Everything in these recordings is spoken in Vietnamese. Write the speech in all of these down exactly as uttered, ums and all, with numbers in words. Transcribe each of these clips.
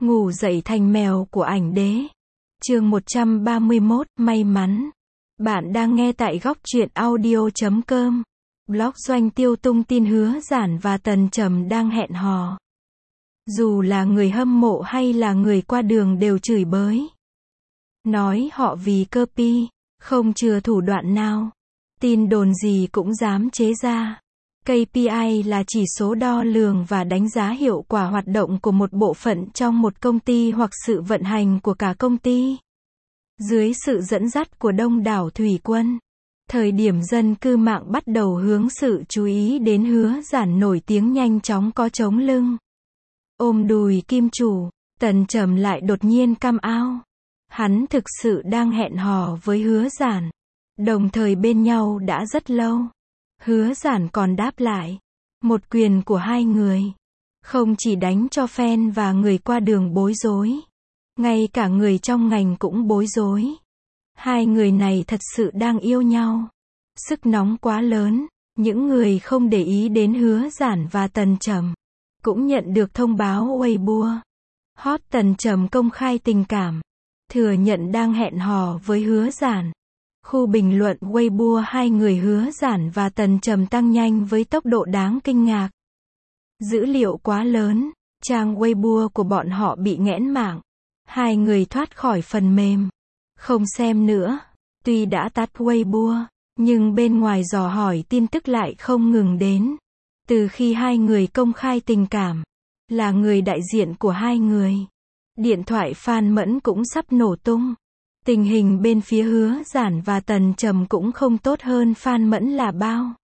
Ngủ dậy thành mèo của ảnh đế. Chương một trăm ba mươi mốt, may mắn. Bạn đang nghe tại góc truyện audio chấm com. Blog Doanh Tiêu tung tin Hứa Giản và Tần Trầm đang hẹn hò. Dù là người hâm mộ hay là người qua đường đều chửi bới. Nói họ vì copy, không chừa thủ đoạn nào. Tin đồn gì cũng dám chế ra. K P I là chỉ số đo lường và đánh giá hiệu quả hoạt động của một bộ phận trong một công ty hoặc sự vận hành của cả công ty. Dưới sự dẫn dắt của đông đảo thủy quân, thời điểm dân cư mạng bắt đầu hướng sự chú ý đến Hứa Giản nổi tiếng nhanh chóng có chống lưng. Ôm đùi kim chủ, Tần Trầm lại đột nhiên cam ao. Hắn thực sự đang hẹn hò với Hứa Giản. Đồng thời bên nhau đã rất lâu. Hứa Giản còn đáp lại. Một quyền của hai người. Không chỉ đánh cho fan và người qua đường bối rối. Ngay cả người trong ngành cũng bối rối. Hai người này thật sự đang yêu nhau. Sức nóng quá lớn. Những người không để ý đến Hứa Giản và Tần Trầm cũng nhận được thông báo Weibo. Hot Tần Trầm công khai tình cảm. Thừa nhận đang hẹn hò với Hứa Giản. Khu bình luận Weibo hai người Hứa Giản và Tần Trầm tăng nhanh với tốc độ đáng kinh ngạc. Dữ liệu quá lớn, trang Weibo của bọn họ bị nghẽn mạng. Hai người thoát khỏi phần mềm. Không xem nữa. Tuy đã tắt Weibo, nhưng bên ngoài dò hỏi tin tức lại không ngừng đến. Từ khi hai người công khai tình cảm, là người đại diện của hai người. Điện thoại Phan Mẫn cũng sắp nổ tung. Tình hình bên phía Hứa Giản và Tần Trầm cũng không tốt hơn Phan Mẫn là bao.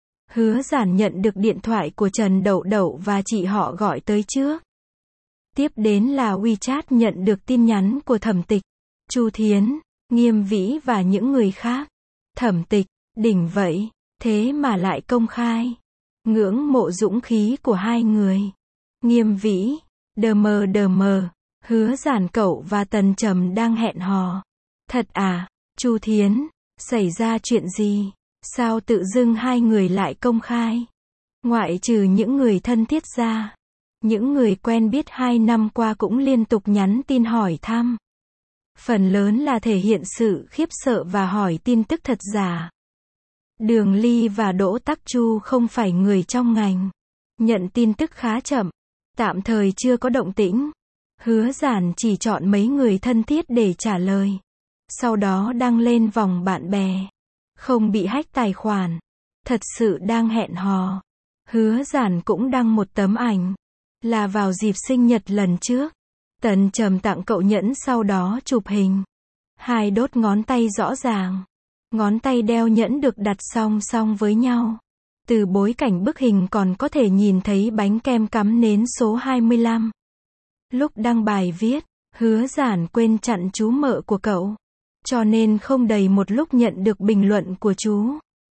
Hứa Giản nhận được điện thoại của Trần Đậu Đậu và chị họ gọi tới trước. Tiếp đến là WeChat nhận được tin nhắn của Thẩm Tịch, Chu Thiến, Nghiêm Vĩ và những người khác. Thẩm Tịch, đỉnh vậy, thế mà lại công khai. Ngưỡng mộ dũng khí của hai người. Nghiêm Vĩ, đờ mờ đờ mờ, Hứa Giản cậu và Tần Trầm đang hẹn hò. Thật à? Chu Thiến, xảy ra chuyện gì? Sao tự dưng hai người lại công khai? Ngoại trừ những người thân thiết ra, những người quen biết hai năm qua cũng liên tục nhắn tin hỏi thăm. Phần lớn là thể hiện sự khiếp sợ và hỏi tin tức thật giả. Đường Ly và Đỗ Tắc Chu không phải người trong ngành. Nhận tin tức khá chậm. Tạm thời chưa có động tĩnh. Hứa Giản chỉ chọn mấy người thân thiết để trả lời. Sau đó đăng lên vòng bạn bè. Không bị hack tài khoản. Thật sự đang hẹn hò. Hứa Giản cũng đăng một tấm ảnh. Là vào dịp sinh nhật lần trước. Tần Trầm tặng cậu nhẫn sau đó chụp hình. Hai đốt ngón tay rõ ràng. Ngón tay đeo nhẫn được đặt song song với nhau. Từ bối cảnh bức hình còn có thể nhìn thấy bánh kem cắm nến số hai mươi lăm. Lúc đăng bài viết, Hứa Giản quên chặn chú mợ của cậu. Cho nên không đầy một lúc nhận được bình luận của chú.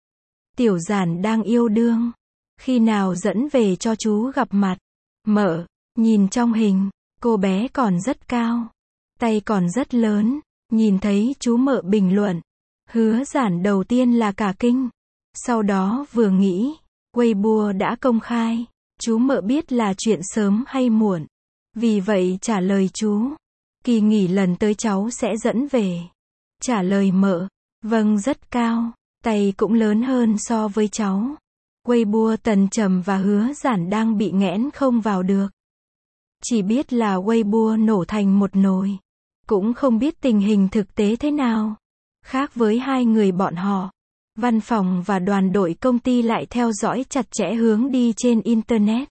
Tiểu Giản đang yêu đương. Khi nào dẫn về cho chú gặp mặt. Mợ, nhìn trong hình, cô bé còn rất cao. Tay còn rất lớn. Nhìn thấy chú mợ bình luận. Hứa Giản đầu tiên là cả kinh. Sau đó vừa nghĩ, Weibo đã công khai. Chú mợ biết là chuyện sớm hay muộn. Vì vậy trả lời chú. Kỳ nghỉ lần tới cháu sẽ dẫn về. Trả lời mợ. Vâng rất cao. Tay cũng lớn hơn so với cháu. Weibo Tần Trầm và Hứa Giản đang bị nghẽn không vào được. Chỉ biết là Weibo nổ thành một nồi. Cũng không biết tình hình thực tế thế nào. Khác với hai người bọn họ, văn phòng và đoàn đội công ty lại theo dõi chặt chẽ hướng đi trên Internet.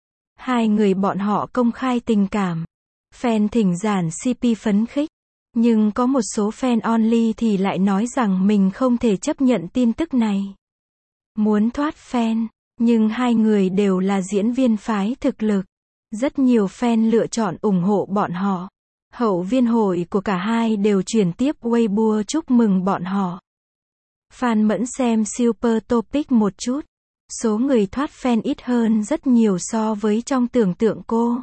Hai người bọn họ công khai tình cảm. Fan thỉnh Giản xê pê phấn khích. Nhưng có một số fan only thì lại nói rằng mình không thể chấp nhận tin tức này. Muốn thoát fan, nhưng hai người đều là diễn viên phái thực lực. Rất nhiều fan lựa chọn ủng hộ bọn họ. Hậu viên hội của cả hai đều chuyển tiếp Weibo chúc mừng bọn họ. Phan Mẫn xem Super Topic một chút. Số người thoát fan ít hơn rất nhiều so với trong tưởng tượng cô.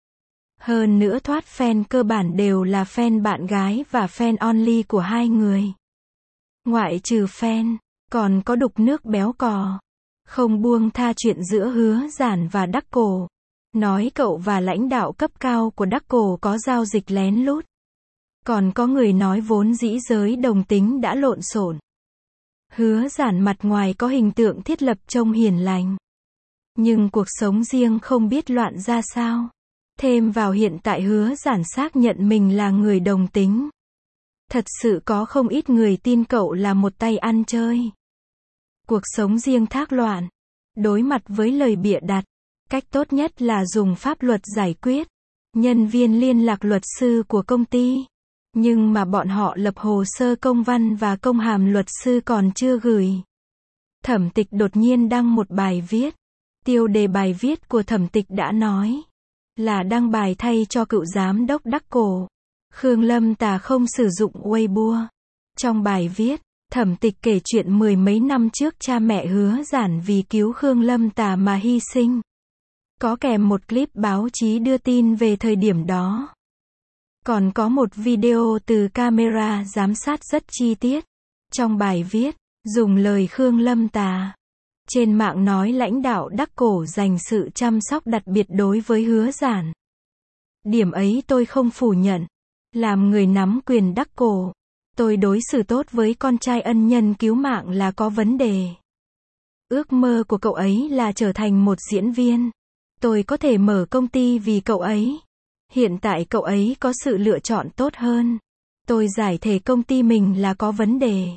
Hơn nữa thoát fan cơ bản đều là fan bạn gái và fan only của hai người. Ngoại trừ fan, còn có đục nước béo cò. Không buông tha chuyện giữa Hứa Giản và Đắc Cổ. nói cậu và lãnh đạo cấp cao của Đắc Cổ có giao dịch lén lút. Còn có người nói vốn dĩ giới đồng tính đã lộn xộn. Hứa Giản mặt ngoài có hình tượng thiết lập trông hiền lành. Nhưng cuộc sống riêng không biết loạn ra sao. Thêm vào hiện tại Hứa Giản xác nhận mình là người đồng tính. Thật sự có không ít người tin cậu là một tay ăn chơi. Cuộc sống riêng thác loạn. Đối mặt với lời bịa đặt, cách tốt nhất là dùng pháp luật giải quyết. Nhân viên liên lạc luật sư của công ty. Nhưng mà bọn họ lập hồ sơ công văn và công hàm luật sư còn chưa gửi. Thẩm Tịch đột nhiên đăng một bài viết. Tiêu đề bài viết của Thẩm Tịch đã nói là đăng bài thay cho cựu giám đốc Đắc Cổ. Khương Lâm Tà không sử dụng Weibo. Trong bài viết, Thẩm Tịch kể chuyện mười mấy năm trước cha mẹ Hứa Giản vì cứu Khương Lâm Tà mà hy sinh. Có kèm một clip báo chí đưa tin về thời điểm đó. Còn có một video từ camera giám sát rất chi tiết. Trong bài viết, dùng lời Khương Lâm Tà. Trên mạng nói lãnh đạo Đắc Cổ dành sự chăm sóc đặc biệt đối với Hứa Giản. Điểm ấy tôi không phủ nhận. Làm người nắm quyền Đắc Cổ, tôi đối xử tốt với con trai ân nhân cứu mạng là có vấn đề. Ước mơ của cậu ấy là trở thành một diễn viên. Tôi có thể mở công ty vì cậu ấy. Hiện tại cậu ấy có sự lựa chọn tốt hơn. Tôi giải thể công ty mình là có vấn đề.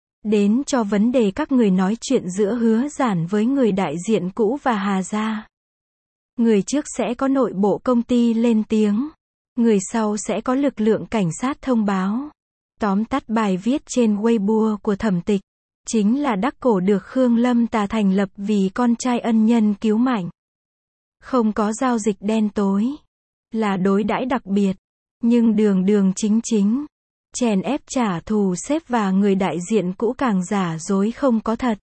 Đến cho vấn đề các người nói chuyện giữa Hứa Giản với người đại diện cũ và Hà Gia. Người trước sẽ có nội bộ công ty lên tiếng. Người sau sẽ có lực lượng cảnh sát thông báo. Tóm tắt bài viết trên Weibo của Thẩm Tịch. Chính là Đắc Cổ được Khương Lâm Tà thành lập vì con trai ân nhân cứu mạng. Không có giao dịch đen tối. Là đối đãi đặc biệt. Nhưng đường đường chính chính. Chèn ép trả thù sếp và người đại diện cũ càng giả dối không có thật.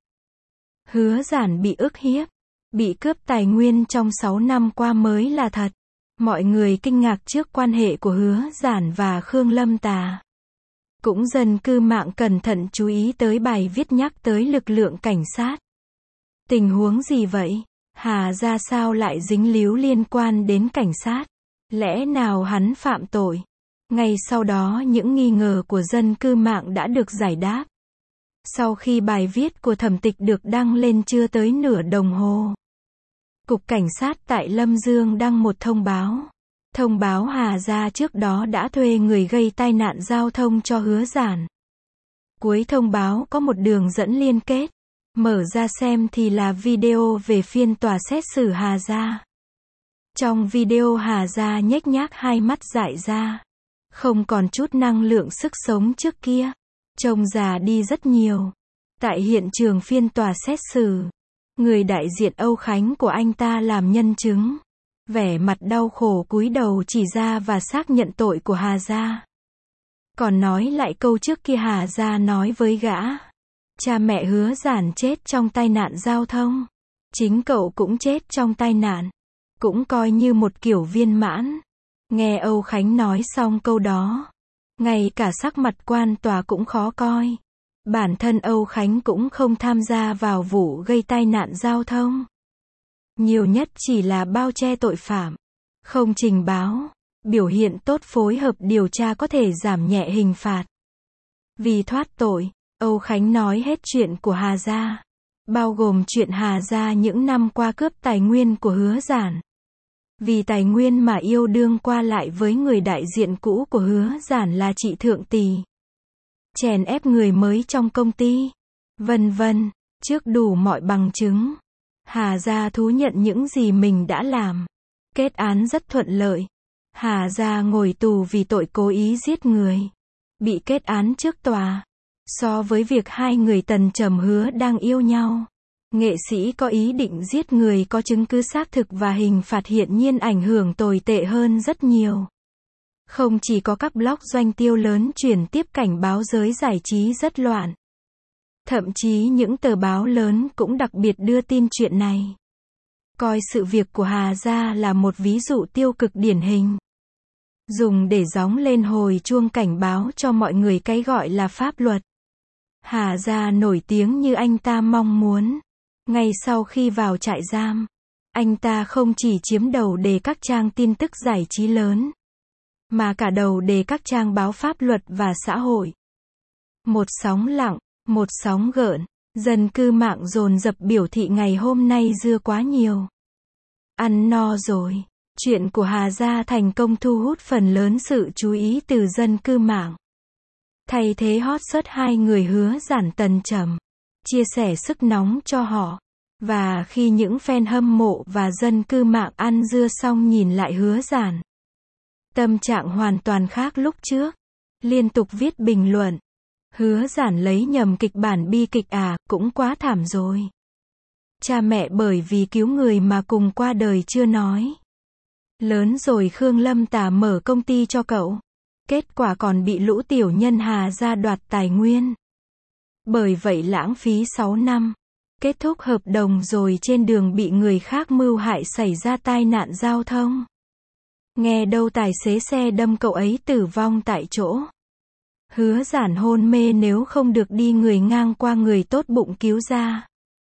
Hứa Giản bị ức hiếp. Bị cướp tài nguyên trong sáu năm qua mới là thật. Mọi người kinh ngạc trước quan hệ của Hứa Giản và Khương Lâm Tà. Cũng dân cư mạng cẩn thận chú ý tới bài viết nhắc tới lực lượng cảnh sát. Tình huống gì vậy? Hà Gia sao lại dính líu liên quan đến cảnh sát? Lẽ nào hắn phạm tội? Ngay sau đó những nghi ngờ của dân cư mạng đã được giải đáp. Sau khi bài viết của Thẩm Tịch được đăng lên chưa tới nửa đồng hồ. Cục Cảnh sát tại Lâm Dương đăng một thông báo. Thông báo Hà Gia trước đó đã thuê người gây tai nạn giao thông cho Hứa Giản. Cuối thông báo có một đường dẫn liên kết. Mở ra xem thì là video về phiên tòa xét xử Hà Gia. Trong video Hà Gia nhếch nhác hai mắt dại ra. Không còn chút năng lượng sức sống trước kia. Trông già đi rất nhiều. Tại hiện trường phiên tòa xét xử. Người đại diện Âu Khánh của anh ta làm nhân chứng. Vẻ mặt đau khổ cúi đầu chỉ ra và xác nhận tội của Hà Gia. Còn nói lại câu trước kia Hà Gia nói với gã. Cha mẹ Hứa Giản chết trong tai nạn giao thông. Chính cậu cũng chết trong tai nạn. Cũng coi như một kiểu viên mãn. Nghe Âu Khánh nói xong câu đó. Ngay cả sắc mặt quan tòa cũng khó coi. Bản thân Âu Khánh cũng không tham gia vào vụ gây tai nạn giao thông. Nhiều nhất chỉ là bao che tội phạm. Không trình báo. Biểu hiện tốt phối hợp điều tra có thể giảm nhẹ hình phạt. Vì thoát tội, Âu Khánh nói hết chuyện của Hà Gia. Bao gồm chuyện Hà Gia những năm qua cướp tài nguyên của Hứa Giản. Vì tài nguyên mà yêu đương qua lại với người đại diện cũ của Hứa Giản là chị Thượng Tỳ. Chèn ép người mới trong công ty. Vân vân. Trước đủ mọi bằng chứng. Hà Gia thú nhận những gì mình đã làm. Kết án rất thuận lợi. Hà Gia ngồi tù vì tội cố ý giết người. Bị kết án trước tòa. So với việc hai người Tần Trầm Hứa đang yêu nhau. Nghệ sĩ có ý định giết người có chứng cứ xác thực và hình phạt hiện nhiên ảnh hưởng tồi tệ hơn rất nhiều. Không chỉ có các blog doanh tiêu lớn chuyển tiếp cảnh báo giới giải trí rất loạn. Thậm chí những tờ báo lớn cũng đặc biệt đưa tin chuyện này. Coi sự việc của Hà Gia là một ví dụ tiêu cực điển hình. Dùng để gióng lên hồi chuông cảnh báo cho mọi người cái gọi là pháp luật. Hà Gia nổi tiếng như anh ta mong muốn. Ngay sau khi vào trại giam, Anh ta không chỉ chiếm đầu đề các trang tin tức giải trí lớn, mà cả đầu đề các trang báo pháp luật và xã hội. Một sóng lặng, một sóng gợn, dân cư mạng dồn dập biểu thị ngày hôm nay dưa quá nhiều. Ăn no rồi. Chuyện của Hà Gia thành công thu hút phần lớn sự chú ý từ dân cư mạng. Thay thế hot search hai người Hứa Giản Tần Trầm, chia sẻ sức nóng cho họ. Và khi những fan hâm mộ và dân cư mạng ăn dưa xong nhìn lại Hứa Giản, tâm trạng hoàn toàn khác lúc trước. Liên tục viết bình luận. Hứa Giản lấy nhầm kịch bản bi kịch à, cũng quá thảm rồi. Cha mẹ bởi vì cứu người mà cùng qua đời chưa nói. Lớn rồi Khương Lâm Tà mở công ty cho cậu. Kết quả còn bị lũ tiểu nhân Hà Gia đoạt tài nguyên. Bởi vậy lãng phí sáu năm. Kết thúc hợp đồng rồi trên đường bị người khác mưu hại xảy ra tai nạn giao thông. Nghe đâu tài xế xe đâm cậu ấy tử vong tại chỗ. Hứa Giản hôn mê nếu không được đi người ngang qua người tốt bụng cứu ra.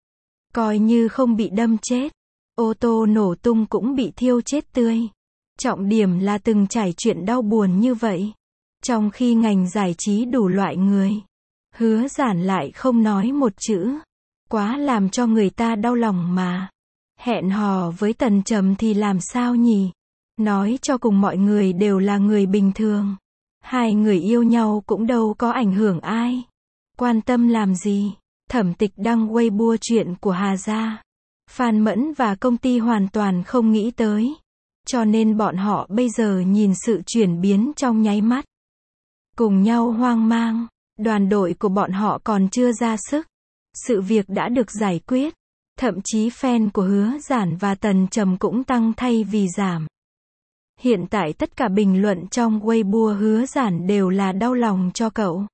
Coi như không bị đâm chết. Ô tô nổ tung cũng bị thiêu chết tươi. Trọng điểm là từng trải chuyện đau buồn như vậy. Trong khi ngành giải trí đủ loại người, Hứa Giản lại không nói một chữ. Quá làm cho người ta đau lòng mà. Hẹn hò với Tần Trầm thì làm sao nhỉ? Nói cho cùng mọi người đều là người bình thường. Hai người yêu nhau cũng đâu có ảnh hưởng ai. Quan tâm làm gì? Thẩm Tịch đăng Weibo chuyện của Hà Gia. Phan Mẫn và công ty hoàn toàn không nghĩ tới. Cho nên bọn họ bây giờ nhìn sự chuyển biến trong nháy mắt. Cùng nhau hoang mang. Đoàn đội của bọn họ còn chưa ra sức. Sự việc đã được giải quyết. Thậm chí fan của Hứa Giản và Tần Trầm cũng tăng thay vì giảm. Hiện tại tất cả bình luận trong Weibo Hứa Giản đều là đau lòng cho cậu.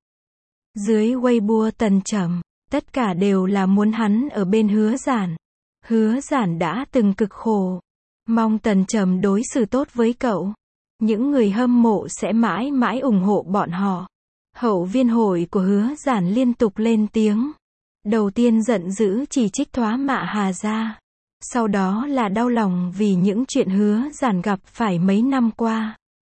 Dưới Weibo Tần Trầm, tất cả đều là muốn hắn ở bên Hứa Giản. Hứa Giản đã từng cực khổ. Mong Tần Trầm đối xử tốt với cậu. Những người hâm mộ sẽ mãi mãi ủng hộ bọn họ. Hậu viên hội của Hứa Giản liên tục lên tiếng. Đầu tiên giận dữ chỉ trích thóa mạ Hà Gia. Sau đó là đau lòng vì những chuyện Hứa Giản gặp phải mấy năm qua.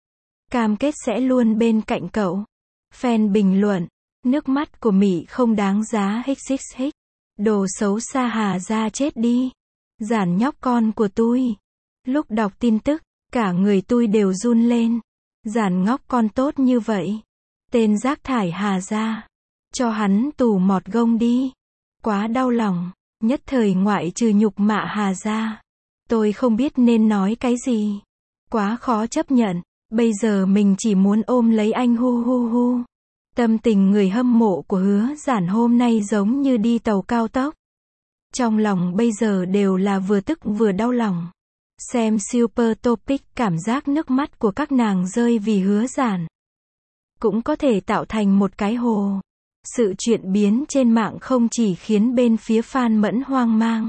Cam kết sẽ luôn bên cạnh cậu. Fan bình luận. Nước mắt của Mỹ không đáng giá xxx. Đồ xấu xa Hà Gia chết đi. Giản nhóc con của tôi. Lúc đọc tin tức, cả người tôi đều run lên. Giản ngóc con tốt như vậy. Tên rác thải Hà Gia. Cho hắn tù mọt gông đi. Quá đau lòng. Nhất thời ngoại trừ nhục mạ Hà Gia. Tôi không biết nên nói cái gì. Quá khó chấp nhận. Bây giờ mình chỉ muốn ôm lấy anh hu hu hu. Tâm tình người hâm mộ của Hứa Giản hôm nay giống như đi tàu cao tốc. Trong lòng bây giờ đều là vừa tức vừa đau lòng. Xem Super Topic cảm giác nước mắt của các nàng rơi vì Hứa Giản. Cũng có thể tạo thành một cái hồ. Sự chuyển biến trên mạng không chỉ khiến bên phía Phan Mẫn hoang mang.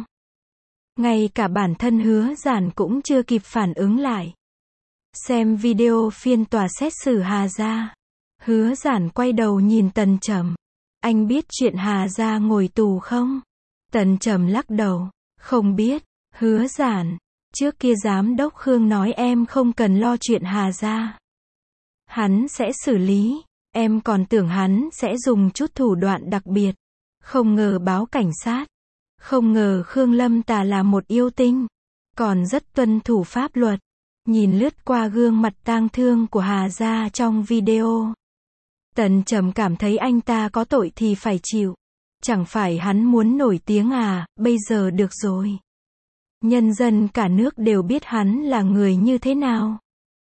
Ngay cả bản thân Hứa Giản cũng chưa kịp phản ứng lại. Xem video phiên tòa xét xử Hà Gia. Hứa Giản quay đầu nhìn Tần Trầm. Anh biết chuyện Hà Gia ngồi tù không? Tần Trầm lắc đầu. Không biết. Hứa Giản. Trước kia giám đốc Khương nói em không cần lo chuyện Hà Gia. Hắn sẽ xử lý. Em còn tưởng hắn sẽ dùng chút thủ đoạn đặc biệt. Không ngờ báo cảnh sát. Không ngờ Khương Lâm Tà là một yêu tinh. Còn rất tuân thủ pháp luật. Nhìn lướt qua gương mặt tang thương của Hà Gia trong video. Tần Trầm cảm thấy anh ta có tội thì phải chịu. Chẳng phải hắn muốn nổi tiếng à, bây giờ được rồi. Nhân dân cả nước đều biết hắn là người như thế nào.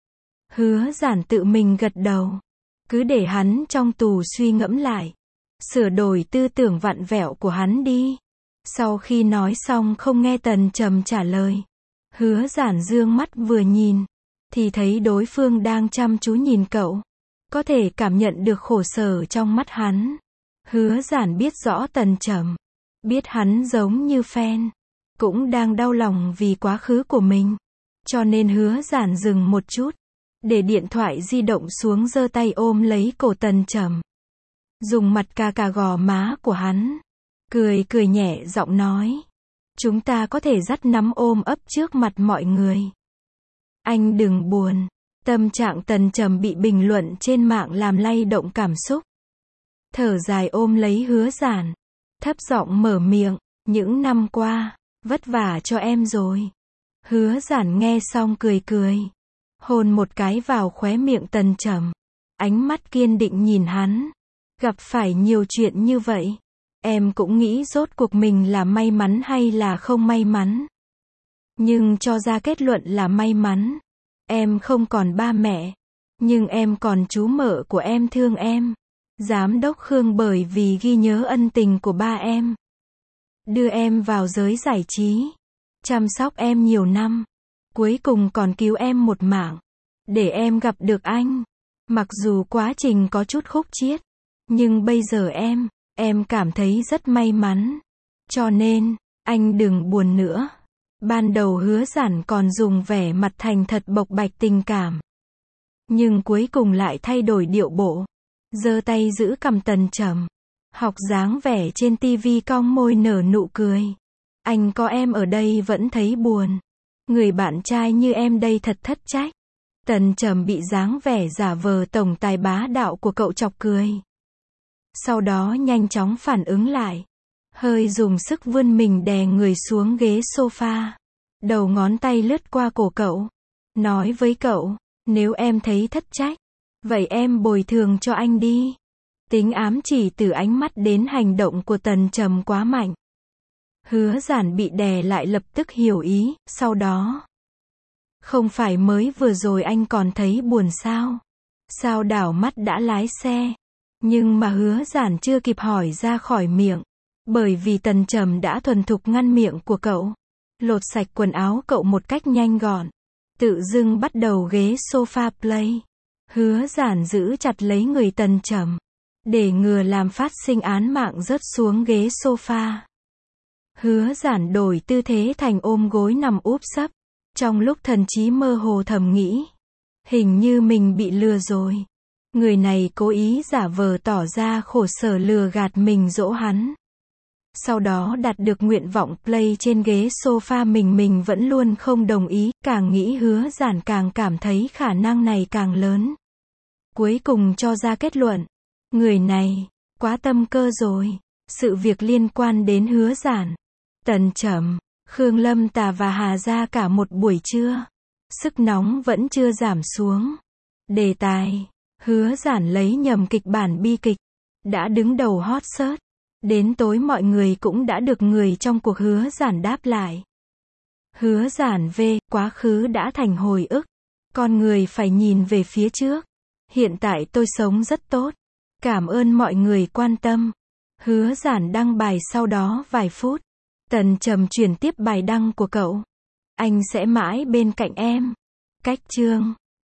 Hứa Giản tự mình gật đầu. Cứ để hắn trong tù suy ngẫm lại. Sửa đổi tư tưởng vặn vẹo của hắn đi. Sau khi nói xong không nghe Tần Trầm trả lời. Hứa Giản dương mắt vừa nhìn. Thì thấy đối phương đang chăm chú nhìn cậu. Có thể cảm nhận được khổ sở trong mắt hắn. Hứa Giản biết rõ Tần Trầm. Biết hắn giống như fan. Cũng đang đau lòng vì quá khứ của mình. Cho nên Hứa Giản dừng một chút. Để điện thoại di động xuống giơ tay ôm lấy cổ Tần Trầm. Dùng mặt cà cà gò má của hắn. Cười cười nhẹ giọng nói. Chúng ta có thể dắt nắm ôm ấp trước mặt mọi người. Anh đừng buồn. Tâm trạng Tần Trầm bị bình luận trên mạng làm lay động cảm xúc. Thở dài ôm lấy Hứa Giản. Thấp giọng mở miệng. Những năm qua, vất vả cho em rồi. Hứa Giản nghe xong cười cười. Hôn một cái vào khóe miệng Tần Trầm. Ánh mắt kiên định nhìn hắn. Gặp phải nhiều chuyện như vậy. Em cũng nghĩ rốt cuộc mình là may mắn hay là không may mắn. Nhưng cho ra kết luận là may mắn. Em không còn ba mẹ. Nhưng em còn chú mợ của em thương em. Giám đốc Khương bởi vì ghi nhớ ân tình của ba em. Đưa em vào giới giải trí. Chăm sóc em nhiều năm. Cuối cùng còn cứu em một mạng. Để em gặp được anh. Mặc dù quá trình có chút khúc chiết. Nhưng bây giờ em, em cảm thấy rất may mắn. Cho nên, anh đừng buồn nữa. Ban đầu Hứa Giản còn dùng vẻ mặt thành thật bộc bạch tình cảm. Nhưng cuối cùng lại thay đổi điệu bộ. Giơ tay giữ cằm Tần Trầm. Học dáng vẻ trên tivi cong môi nở nụ cười. Anh có em ở đây vẫn thấy buồn. Người bạn trai như em đây thật thất trách. Tần Trầm bị dáng vẻ giả vờ tổng tài bá đạo của cậu chọc cười. Sau đó nhanh chóng phản ứng lại. Hơi dùng sức vươn mình đè người xuống ghế sofa. Đầu ngón tay lướt qua cổ cậu. Nói với cậu, nếu em thấy thất trách, vậy em bồi thường cho anh đi. Tính ám chỉ từ ánh mắt đến hành động của Tần Trầm quá mạnh. Hứa Giản bị đè lại lập tức hiểu ý, sau đó. Không phải mới vừa rồi anh còn thấy buồn sao? Sao đảo mắt đã lái xe? Nhưng mà Hứa Giản chưa kịp hỏi ra khỏi miệng. Bởi vì Tần Trầm đã thuần thục ngăn miệng của cậu. Lột sạch quần áo cậu một cách nhanh gọn. Tự dưng bắt đầu ghế sofa play. Hứa Giản giữ chặt lấy người Tần Trầm. Để ngừa làm phát sinh án mạng rớt xuống ghế sofa. Hứa Giản đổi tư thế thành ôm gối nằm úp sấp. Trong lúc thần trí mơ hồ thầm nghĩ. Hình như mình bị lừa rồi. Người này cố ý giả vờ tỏ ra khổ sở lừa gạt mình dỗ hắn. Sau đó đạt được nguyện vọng play trên ghế sofa mình mình vẫn luôn không đồng ý. Càng nghĩ Hứa Giản càng cảm thấy khả năng này càng lớn. Cuối cùng cho ra kết luận. Người này, quá tâm cơ rồi. Sự việc liên quan đến Hứa Giản, Tần Trầm, Khương Lâm Tà và Hà Gia cả một buổi trưa. Sức nóng vẫn chưa giảm xuống. Đề tài, Hứa Giản lấy nhầm kịch bản bi kịch. Đã đứng đầu hot search. Đến tối mọi người cũng đã được người trong cuộc Hứa Giản đáp lại. Hứa Giản về, quá khứ đã thành hồi ức. Con người phải nhìn về phía trước. Hiện tại tôi sống rất tốt. Cảm ơn mọi người quan tâm. Hứa Giản đăng bài sau đó vài phút. Tần Trầm chuyển tiếp bài đăng của cậu. Anh sẽ mãi bên cạnh em. Cách chương